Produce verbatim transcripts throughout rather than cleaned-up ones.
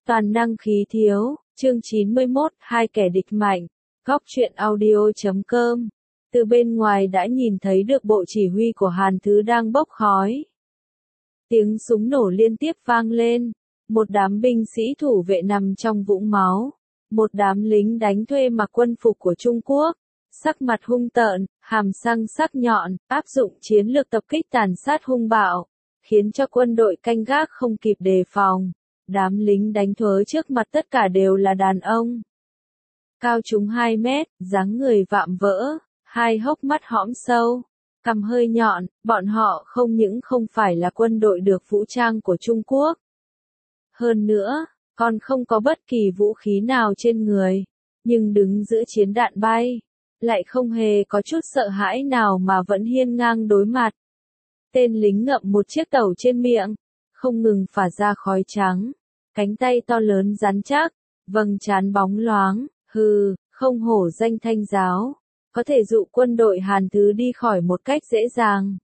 Toàn năng khí thiếu, chương chín mươi mốt, hai kẻ địch mạnh, góc truyện audio chấm com. Từ bên ngoài đã nhìn thấy được bộ chỉ huy của Hàn Thứ đang bốc khói. Tiếng súng nổ liên tiếp vang lên, một đám binh sĩ thủ vệ nằm trong vũng máu, một đám lính đánh thuê mặc quân phục của Trung Quốc, sắc mặt hung tợn, hàm răng sắc nhọn, áp dụng chiến lược tập kích tàn sát hung bạo, khiến cho quân đội canh gác không kịp đề phòng. Đám lính đánh thuê trước mặt tất cả đều là đàn ông. Cao chúng hai mét, dáng người vạm vỡ, hai hốc mắt hõm sâu, cằm hơi nhọn, bọn họ không những không phải là quân đội được vũ trang của Trung Quốc. Hơn nữa, còn không có bất kỳ vũ khí nào trên người, nhưng đứng giữa chiến đạn bay, lại không hề có chút sợ hãi nào mà vẫn hiên ngang đối mặt. Tên lính ngậm một chiếc tẩu trên miệng, không ngừng phả ra khói trắng, cánh tay to lớn rắn chắc, vầng trán bóng loáng, hừ, không hổ danh Thanh giáo, có thể dụ quân đội Hàn Thứ đi khỏi một cách dễ dàng.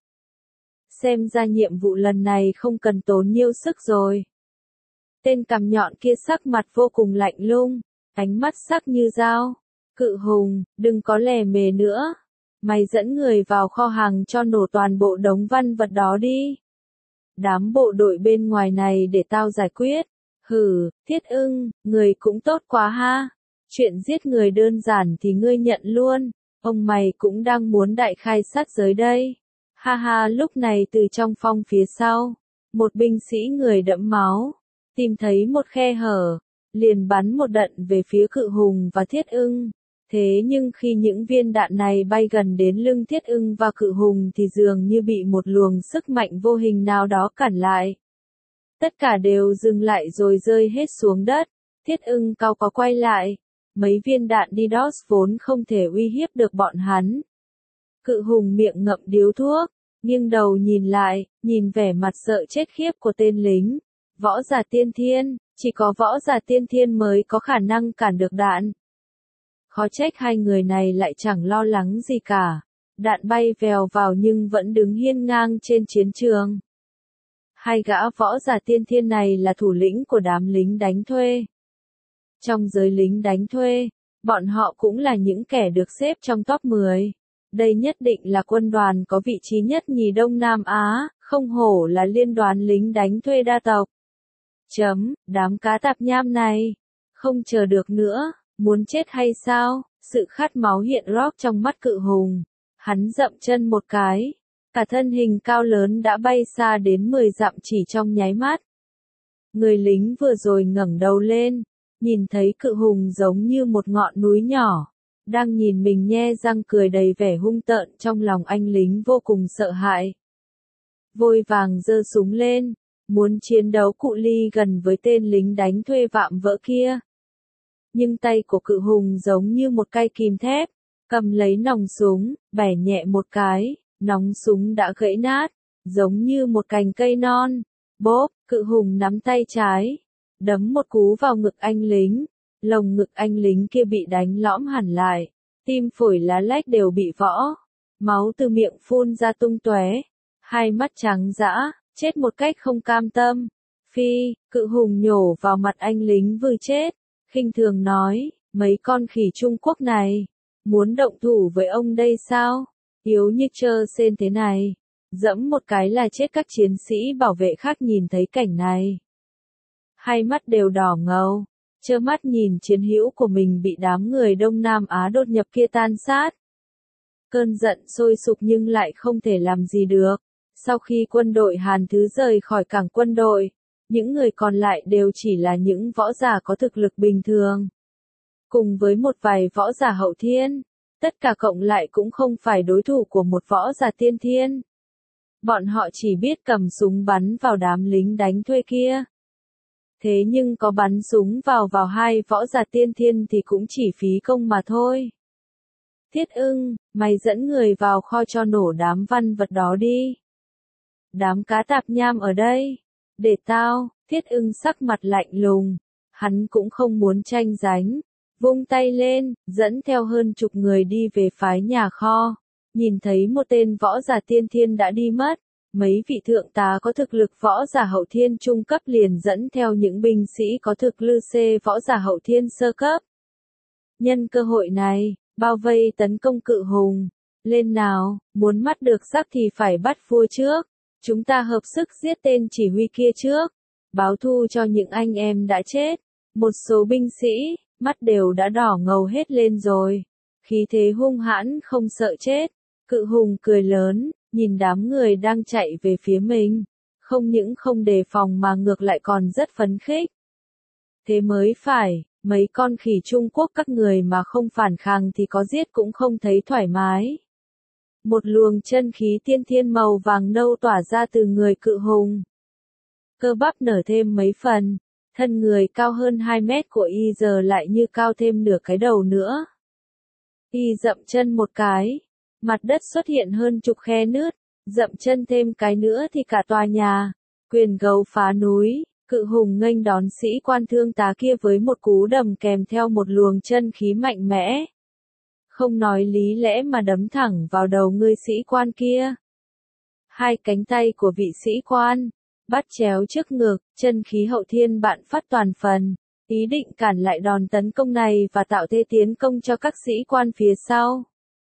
Xem ra nhiệm vụ lần này không cần tốn nhiều sức rồi. Tên cằm nhọn kia sắc mặt vô cùng lạnh lùng, ánh mắt sắc như dao. Cự Hùng, đừng có lề mề nữa. Mày dẫn người vào kho hàng cho nổ toàn bộ đống văn vật đó đi. Đám bộ đội bên ngoài này để tao giải quyết. Hừ, Thiết Ưng, người cũng tốt quá ha. Chuyện giết người đơn giản thì ngươi nhận luôn. Ông mày cũng đang muốn đại khai sát giới đây. Ha ha, lúc này từ trong phong phía sau, một binh sĩ người đẫm máu, tìm thấy một khe hở, liền bắn một đạn về phía Cự Hùng và Thiết Ưng. Thế nhưng khi những viên đạn này bay gần đến lưng Thiết Ưng và Cự Hùng thì dường như bị một luồng sức mạnh vô hình nào đó cản lại. Tất cả đều dừng lại rồi rơi hết xuống đất. Thiết Ưng cao có quay lại. Mấy viên đạn DDoS vốn không thể uy hiếp được bọn hắn. Cự Hùng miệng ngậm điếu thuốc, nghiêng đầu nhìn lại, nhìn vẻ mặt sợ chết khiếp của tên lính. Võ giả tiên thiên, chỉ có võ giả tiên thiên mới có khả năng cản được đạn. Khó trách hai người này lại chẳng lo lắng gì cả. Đạn bay vèo vào nhưng vẫn đứng hiên ngang trên chiến trường. Hai gã võ giả tiên thiên này là thủ lĩnh của đám lính đánh thuê. Trong giới lính đánh thuê, bọn họ cũng là những kẻ được xếp trong top mười. Đây nhất định là quân đoàn có vị trí nhất nhì Đông Nam Á, không hổ là liên đoàn lính đánh thuê đa tộc. Chấm, đám cá tạp nham này. Không chờ được nữa, muốn chết hay sao? Sự khát máu hiện rót trong mắt Cự Hùng. Hắn dậm chân một cái. Cả thân hình cao lớn đã bay xa đến mười dặm chỉ trong nháy mắt. Người lính vừa rồi ngẩng đầu lên, nhìn thấy Cự Hùng giống như một ngọn núi nhỏ, đang nhìn mình nhe răng cười đầy vẻ hung tợn, trong lòng anh lính vô cùng sợ hãi. Vội vàng giơ súng lên, muốn chiến đấu cự ly gần với tên lính đánh thuê vạm vỡ kia. Nhưng tay của Cự Hùng giống như một cây kìm thép, cầm lấy nòng súng, bẻ nhẹ một cái, nòng súng đã gãy nát, giống như một cành cây non. Bốp, Cự Hùng nắm tay trái, đấm một cú vào ngực anh lính, lồng ngực anh lính kia bị đánh lõm hẳn lại, tim phổi lá lách đều bị võ, máu từ miệng phun ra tung tóe, hai mắt trắng dã, chết một cách không cam tâm. Phi, Cự Hùng nhổ vào mặt anh lính vừa chết, khinh thường nói, mấy con khỉ Trung Quốc này, muốn động thủ với ông đây sao? Yếu như trơ sên thế này, dẫm một cái là chết. Các chiến sĩ bảo vệ khác nhìn thấy cảnh này, hai mắt đều đỏ ngầu, trơ mắt nhìn chiến hữu của mình bị đám người Đông Nam Á đột nhập kia tan sát. Cơn giận sôi sục nhưng lại không thể làm gì được. Sau khi quân đội Hàn Thứ rời khỏi cảng quân đội, những người còn lại đều chỉ là những võ giả có thực lực bình thường. Cùng với một vài võ giả hậu thiên, tất cả cộng lại cũng không phải đối thủ của một võ giả tiên thiên. Bọn họ chỉ biết cầm súng bắn vào đám lính đánh thuê kia. Thế nhưng có bắn súng vào vào hai võ giả tiên thiên thì cũng chỉ phí công mà thôi. Thiết Ưng, mày dẫn người vào kho cho nổ đám văn vật đó đi. Đám cá tạp nham ở đây. Để tao. Thiết Ưng sắc mặt lạnh lùng. Hắn cũng không muốn tranh giành. Vung tay lên, dẫn theo hơn chục người đi về phái nhà kho. Nhìn thấy một tên võ giả tiên thiên đã đi mất. Mấy vị thượng tá có thực lực võ giả hậu thiên trung cấp liền dẫn theo những binh sĩ có thực lực C võ giả hậu thiên sơ cấp. Nhân cơ hội này, bao vây tấn công cự hùng. Lên nào, muốn mắt được sắc thì phải bắt vua trước. Chúng ta hợp sức giết tên chỉ huy kia trước. Báo thù cho những anh em đã chết. Một số binh sĩ, mắt đều đã đỏ ngầu hết lên rồi. Khí thế hung hãn không sợ chết. Cự hùng cười lớn, nhìn đám người đang chạy về phía mình. Không những không đề phòng mà ngược lại còn rất phấn khích. Thế mới phải, mấy con khỉ Trung Quốc các người mà không phản kháng thì có giết cũng không thấy thoải mái. Một luồng chân khí tiên thiên màu vàng nâu tỏa ra từ người cự hùng. Cơ bắp nở thêm mấy phần, thân người cao hơn hai mét của y giờ lại như cao thêm nửa cái đầu nữa. Y dậm chân một cái, mặt đất xuất hiện hơn chục khe nứt, dậm chân thêm cái nữa thì cả tòa nhà, quyền gấu phá núi, cự hùng nghênh đón sĩ quan thương tá kia với một cú đầm kèm theo một luồng chân khí mạnh mẽ. Không nói lý lẽ mà đấm thẳng vào đầu người sĩ quan kia. Hai cánh tay của vị sĩ quan, bắt chéo trước ngực, chân khí hậu thiên bạn phát toàn phần, ý định cản lại đòn tấn công này và tạo thế tiến công cho các sĩ quan phía sau.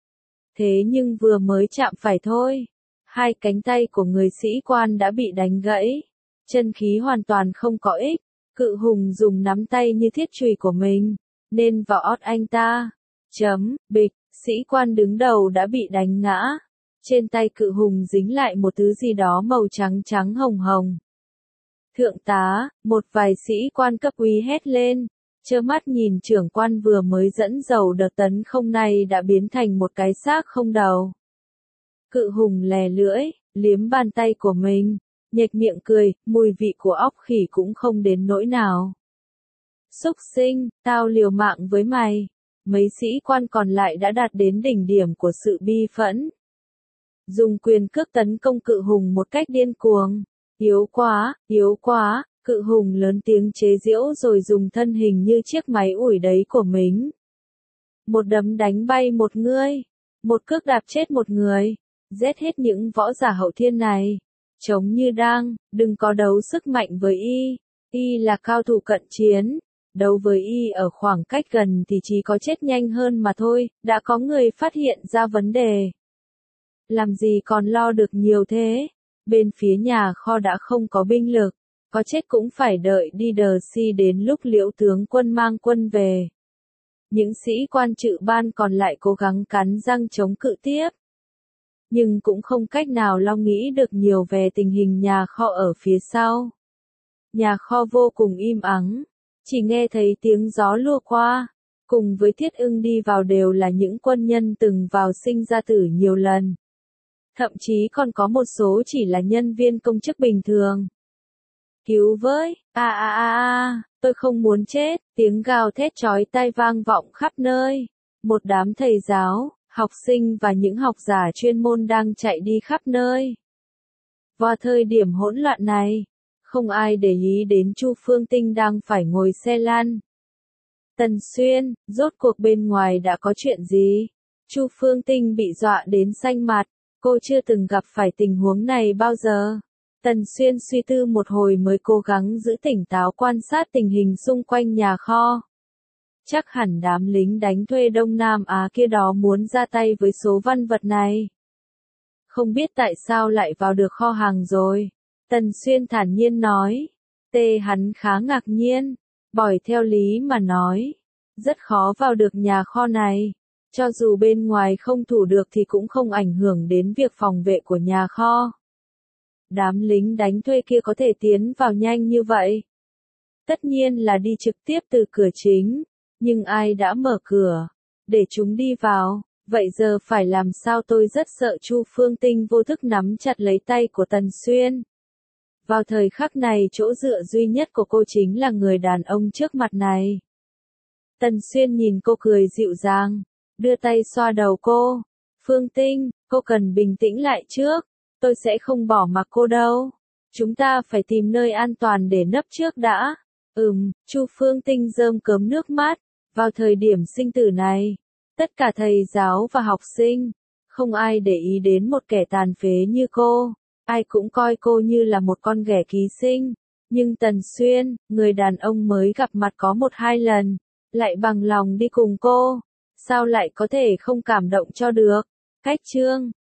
Thế nhưng vừa mới chạm phải thôi, hai cánh tay của người sĩ quan đã bị đánh gãy, chân khí hoàn toàn không có ích, cự hùng dùng nắm tay như thiết chùy của mình, nên vào ót anh ta. Chấm, bịch, sĩ quan đứng đầu đã bị đánh ngã. Trên tay cự hùng dính lại một thứ gì đó màu trắng trắng hồng hồng. Thượng tá, một vài sĩ quan cấp úy hét lên, trơ mắt nhìn trưởng quan vừa mới dẫn dầu đợt tấn không này đã biến thành một cái xác không đầu. Cự hùng lè lưỡi, liếm bàn tay của mình, nhếch miệng cười, mùi vị của óc khỉ cũng không đến nỗi nào. Súc sinh, tao liều mạng với mày. Mấy sĩ quan còn lại đã đạt đến đỉnh điểm của sự bi phẫn. Dùng quyền cước tấn công cự hùng một cách điên cuồng. Yếu quá, yếu quá, cự hùng lớn tiếng chế giễu rồi dùng thân hình như chiếc máy ủi đấy của mình. Một đấm đánh bay một người, một cước đạp chết một người, giết hết những võ giả hậu thiên này. Chống như đang, đừng có đấu sức mạnh với y, y là cao thủ cận chiến. Đấu với y ở khoảng cách gần thì chỉ có chết nhanh hơn mà thôi, đã có người phát hiện ra vấn đề. Làm gì còn lo được nhiều thế? Bên phía nhà kho đã không có binh lực, có chết cũng phải đợi đi đờ si đến lúc Liễu tướng quân mang quân về. Những sĩ quan trự ban còn lại cố gắng cắn răng chống cự tiếp. Nhưng cũng không cách nào lo nghĩ được nhiều về tình hình nhà kho ở phía sau. Nhà kho vô cùng im ắng. Chỉ nghe thấy tiếng gió lùa qua, cùng với Thiết Ưng đi vào đều là những quân nhân từng vào sinh ra tử nhiều lần. Thậm chí còn có một số chỉ là nhân viên công chức bình thường. Cứu với, a a a a, tôi không muốn chết, tiếng gào thét chói tai vang vọng khắp nơi. Một đám thầy giáo, học sinh và những học giả chuyên môn đang chạy đi khắp nơi. Vào thời điểm hỗn loạn này, không ai để ý đến Chu Phương Tinh đang phải ngồi xe lăn. Tần Xuyên, rốt cuộc bên ngoài đã có chuyện gì? Chu Phương Tinh bị dọa đến xanh mặt, cô chưa từng gặp phải tình huống này bao giờ. Tần Xuyên suy tư một hồi mới cố gắng giữ tỉnh táo quan sát tình hình xung quanh nhà kho. Chắc hẳn đám lính đánh thuê Đông Nam Á kia đó muốn ra tay với số văn vật này. Không biết tại sao lại vào được kho hàng rồi. Tần Xuyên thản nhiên nói. Tê hắn khá ngạc nhiên. Bỏi theo lý mà nói. Rất khó vào được nhà kho này. Cho dù bên ngoài không thủ được thì cũng không ảnh hưởng đến việc phòng vệ của nhà kho. Đám lính đánh thuê kia có thể tiến vào nhanh như vậy. Tất nhiên là đi trực tiếp từ cửa chính. Nhưng ai đã mở cửa? Để chúng đi vào. Vậy giờ phải làm sao? Tôi rất sợ. Chu Phương Tinh vô thức nắm chặt lấy tay của Tần Xuyên. Vào thời khắc này chỗ dựa duy nhất của cô chính là người đàn ông trước mặt này. Tần Xuyên nhìn cô cười dịu dàng, đưa tay xoa đầu cô. Phương Tinh, cô cần bình tĩnh lại trước, tôi sẽ không bỏ mặc cô đâu. Chúng ta phải tìm nơi an toàn để nấp trước đã. Ừm, Chu Phương Tinh rơm cớm nước mắt. Vào thời điểm sinh tử này, tất cả thầy giáo và học sinh, không ai để ý đến một kẻ tàn phế như cô. ai cũng coi cô như là một con ghẻ ký sinh. Nhưng Tần Xuyên, người đàn ông mới gặp mặt có một hai lần, lại bằng lòng đi cùng cô, sao lại có thể không cảm động cho được. Cách chương